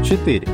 4.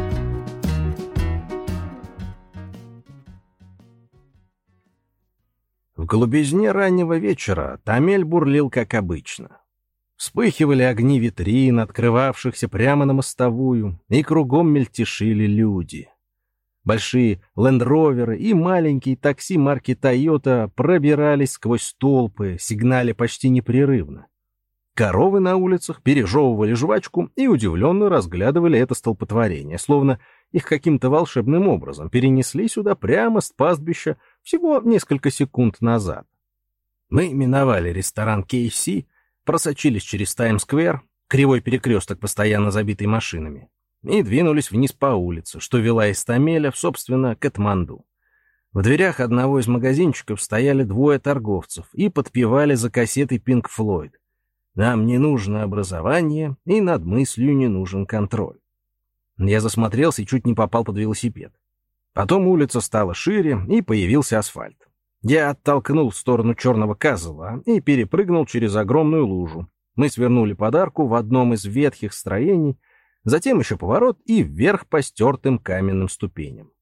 В голубизне раннего вечера Томель бурлил, как обычно. Вспыхивали огни витрин, открывавшихся прямо на мостовую, и кругом мельтешили люди. Большие лендроверы и маленькие такси марки Toyota пробирались сквозь толпы, сигналя почти непрерывно. Коровы на улицах пережевывали жвачку и удивленно разглядывали это столпотворение, словно их каким-то волшебным образом перенесли сюда прямо с пастбища всего несколько секунд назад. Мы миновали ресторан KFC, просочились через Таймс-сквер, кривой перекресток, постоянно забитый машинами, и двинулись вниз по улице, что вела из Томеля, собственно, к Катманду. В дверях одного из магазинчиков стояли двое торговцев и подпевали за кассетой Pink Floyd. Нам не нужно образование, и над мыслью не нужен контроль. Я засмотрелся и чуть не попал под велосипед. Потом улица стала шире, и появился асфальт. Я оттолкнул в сторону черного козла и перепрыгнул через огромную лужу. Мы свернули под арку в одном из ветхих строений, затем еще поворот и вверх по стертым каменным ступеням.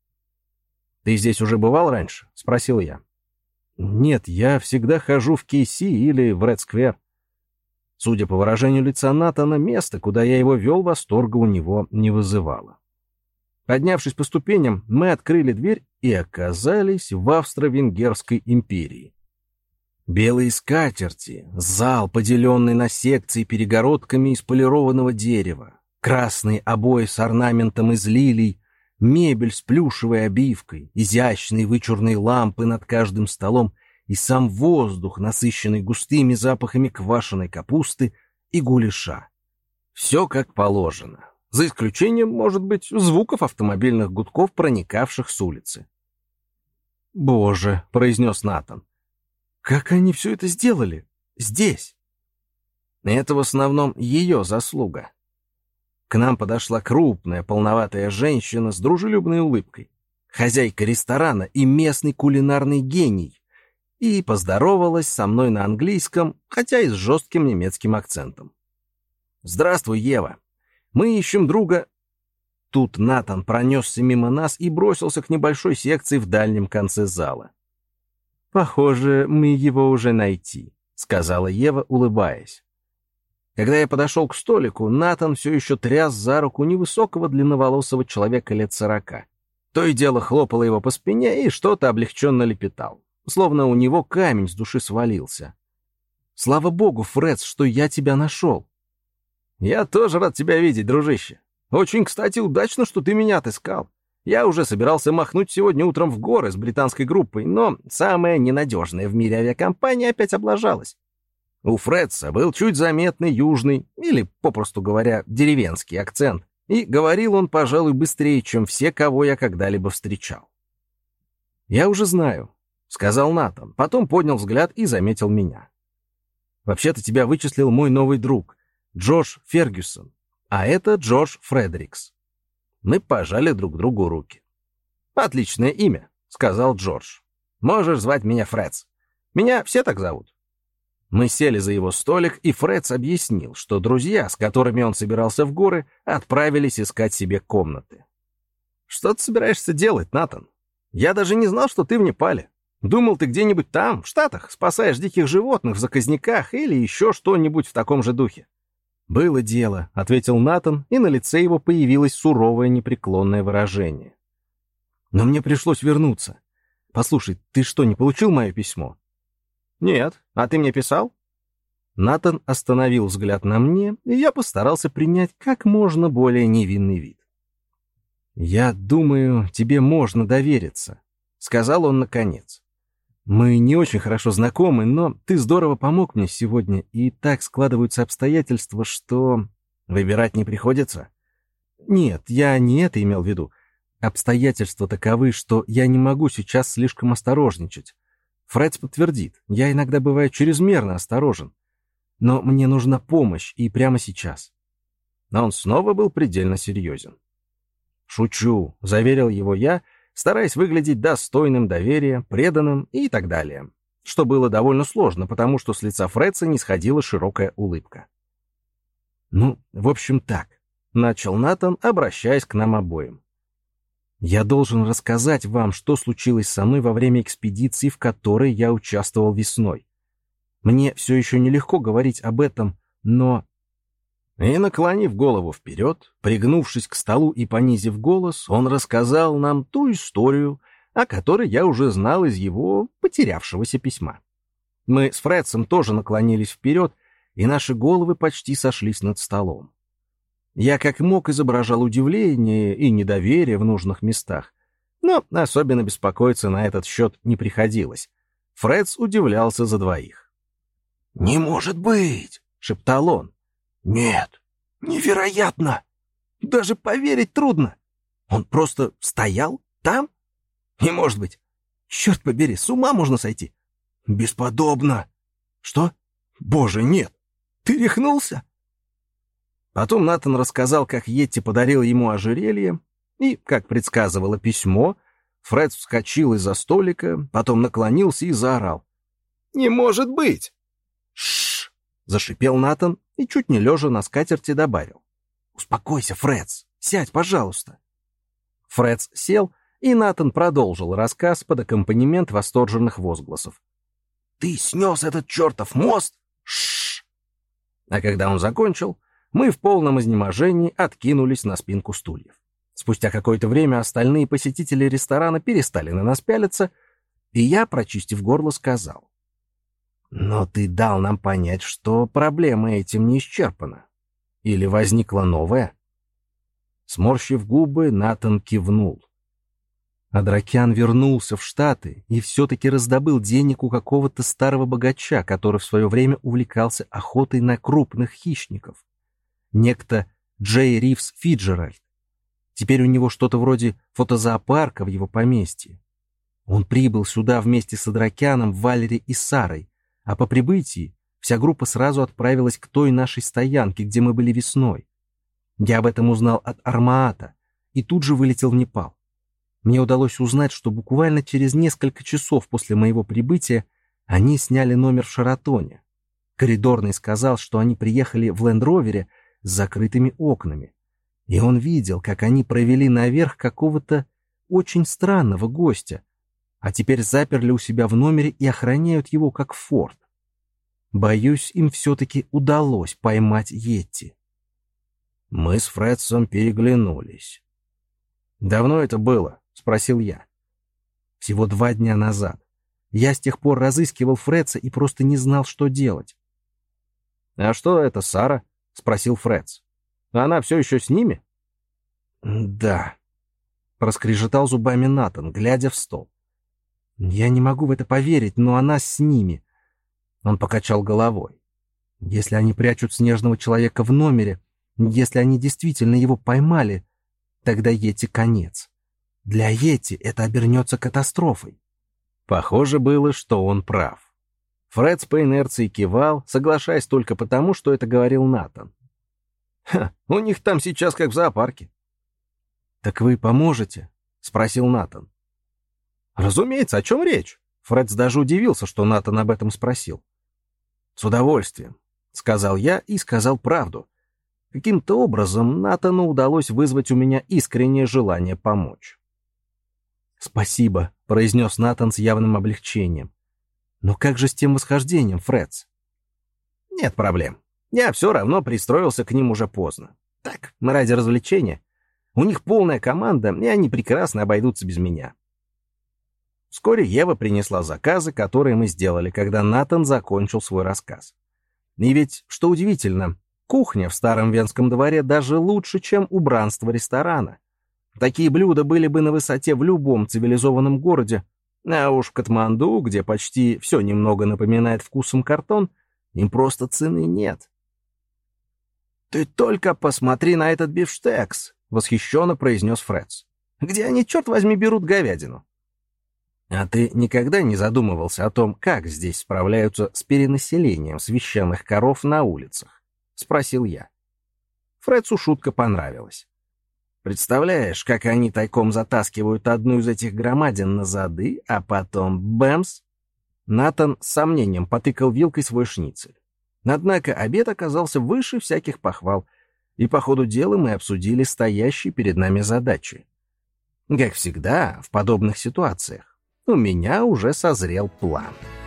«Ты здесь уже бывал раньше?» — спросил я. «Нет, я всегда хожу в KC или в Ред-сквер». Судя по выражению лица Натана, место, куда я его вел, восторга у него не вызывало. Поднявшись по ступеням, мы открыли дверь и оказались в Австро-Венгерской империи. Белые скатерти, зал, поделенный на секции перегородками из полированного дерева, красные обои с орнаментом из лилий, мебель с плюшевой обивкой, изящные вычурные лампы над каждым столом и сам воздух, насыщенный густыми запахами квашеной капусты и гуляша. Все как положено, за исключением, может быть, звуков автомобильных гудков, проникавших с улицы. «Боже», — произнес Натан, — «как они все это сделали? Здесь?» Это в основном ее заслуга. К нам подошла крупная, полноватая женщина с дружелюбной улыбкой, хозяйка ресторана и местный кулинарный гений, и поздоровалась со мной на английском, хотя и с жестким немецким акцентом. «Здравствуй, Ева. Мы ищем друга...» Тут Натан пронесся мимо нас и бросился к небольшой секции в дальнем конце зала. «Похоже, мы его уже найти», — сказала Ева, улыбаясь. Когда я подошел к столику, Натан все еще тряс за руку невысокого длинноволосого человека лет 40. То и дело хлопало его по спине и что-то облегченно лепетал, словно у него камень с души свалился. «Слава богу, Фредс, что я тебя нашел!» «Я тоже рад тебя видеть, дружище. Очень, кстати, удачно, что ты меня отыскал. Я уже собирался махнуть сегодня утром в горы с британской группой, но самая ненадежная в мире авиакомпания опять облажалась. У Фредса был чуть заметный южный, или, попросту говоря, деревенский акцент, и говорил он, пожалуй, быстрее, чем все, кого я когда-либо встречал. «Я уже знаю», — сказал Натан, потом поднял взгляд и заметил меня. «Вообще-то тебя вычислил мой новый друг, Джош Фергюсон, а это Джош Фредерикс». Мы пожали друг другу руки. «Отличное имя», — сказал Джордж. «Можешь звать меня Фредс. Меня все так зовут». Мы сели за его столик, и Фредс объяснил, что друзья, с которыми он собирался в горы, отправились искать себе комнаты. «Что ты собираешься делать, Натан? Я даже не знал, что ты в Непале. Думал, ты где-нибудь там, в Штатах, спасаешь диких животных в заказниках или еще что-нибудь в таком же духе». «Было дело», — ответил Натан, и на лице его появилось суровое непреклонное выражение. «Но мне пришлось вернуться. Послушай, ты что, не получил мое письмо?» «Нет. А ты мне писал?» Натан остановил взгляд на мне, и я постарался принять как можно более невинный вид. «Я думаю, тебе можно довериться», — сказал он наконец. «Мы не очень хорошо знакомы, но ты здорово помог мне сегодня, и так складываются обстоятельства, что выбирать не приходится». «Нет, я не это имел в виду. Обстоятельства таковы, что я не могу сейчас слишком осторожничать. Фредс подтвердит, я иногда бываю чрезмерно осторожен. Но мне нужна помощь, и прямо сейчас». Но он снова был предельно серьезен. «Шучу», — заверил его я, стараясь выглядеть достойным доверия, преданным и так далее. Что было довольно сложно, потому что с лица Фредса не сходила широкая улыбка. «Ну, в общем, так. начал Натан, обращаясь к нам обоим. «Я должен рассказать вам, что случилось со мной во время экспедиции, в которой я участвовал весной. Мне все еще нелегко говорить об этом, но...» И, наклонив голову вперед, пригнувшись к столу и понизив голос, он рассказал нам ту историю, о которой я уже знал из его потерявшегося письма. Мы с Фредсом тоже наклонились вперед, и наши головы почти сошлись над столом. Я как мог изображал удивление и недоверие в нужных местах, но особенно беспокоиться на этот счет не приходилось. Фредс удивлялся за двоих. «Не может быть!» — шептал он. «Нет, невероятно! Даже поверить трудно! Он просто стоял там? И, может быть, черт побери, с ума можно сойти! Бесподобно! Что? Боже, нет! Ты рехнулся?» Потом Натан рассказал, как Йетти подарил ему ожерелье, и, как предсказывало письмо, Фред вскочил из-за столика, потом наклонился и заорал. «Не может быть!» «Ш-ш-ш!» — зашипел Натан и, чуть не лежа на скатерти, добавил. «Успокойся, Фредс, сядь, пожалуйста». Фредс сел, и Натан продолжил рассказ под аккомпанемент восторженных возгласов. «Ты снес этот чертов мост? Ш-ш-ш!» А когда он закончил, мы в полном изнеможении откинулись на спинку стульев. Спустя какое-то время остальные посетители ресторана перестали на нас пялиться, и я, прочистив горло, сказал. «Но ты дал нам понять, что проблема этим не исчерпана. Или возникла новая?» Сморщив губы, Натан кивнул. Адракян вернулся в Штаты и все-таки раздобыл денег у какого-то старого богача, который в свое время увлекался охотой на крупных хищников. Некто Джей Ривз Фиджеральд. Теперь у него что-то вроде фотозоопарка в его поместье. Он прибыл сюда вместе с Адракяном, Валери и Сарой, а по прибытии вся группа сразу отправилась к той нашей стоянке, где мы были весной. Я об этом узнал от Армаата и тут же вылетел в Непал. Мне удалось узнать, что буквально через несколько часов после моего прибытия они сняли номер в Шаратоне. Коридорный сказал, что они приехали в Лэнд-Ровере с закрытыми окнами, и он видел, как они провели наверх какого-то очень странного гостя, а теперь заперли у себя в номере и охраняют его как форт. Боюсь, им все-таки удалось поймать Йетти. Мы с Фредсом переглянулись. «Давно это было?» — спросил я. «Всего 2 дня назад. Я с тех пор разыскивал Фредса и просто не знал, что делать». «А что это Сара?» — спросил Фредс. «Она все еще с ними?» «Да», — проскрежетал зубами Натан, глядя в стол. «Я не могу в это поверить, но она с ними». Он покачал головой. «Если они прячут снежного человека в номере, если они действительно его поймали, тогда Йетти конец. Для Йетти это обернется катастрофой». Похоже было, что он прав. Фредс по инерции кивал, соглашаясь только потому, что это говорил Натан. У них там сейчас как в зоопарке». «Так вы поможете?» — спросил Натан. «Разумеется, о чем речь?» Фредс даже удивился, что Натан об этом спросил. «С удовольствием», — сказал я и сказал правду. Каким-то образом Натану удалось вызвать у меня искреннее желание помочь. «Спасибо», — произнес Натан с явным облегчением. «Но как же с тем восхождением, Фредс?» «Нет проблем. Я все равно пристроился к ним уже поздно. Так, ради развлечения. У них полная команда, и они прекрасно обойдутся без меня». Вскоре Ева принесла заказы, которые мы сделали, когда Натан закончил свой рассказ. И ведь, что удивительно, кухня в старом венском дворе даже лучше, чем убранство ресторана. Такие блюда были бы на высоте в любом цивилизованном городе, а уж в Катманду, где почти все немного напоминает вкусом картон, им просто цены нет. «Ты только посмотри на этот бифштекс!» — восхищенно произнес Фредс. «Где они, черт возьми, берут говядину?» «А ты никогда не задумывался о том, как здесь справляются с перенаселением священных коров на улицах?» — спросил я. Фредсу шутка понравилась. «Представляешь, как они тайком затаскивают одну из этих громадин на зады, а потом бэмс?» Натан с сомнением потыкал вилкой свой шницель. Однако обед оказался выше всяких похвал. и по ходу дела мы обсудили стоящие перед нами задачи. Как всегда, в подобных ситуациях у меня уже созрел план.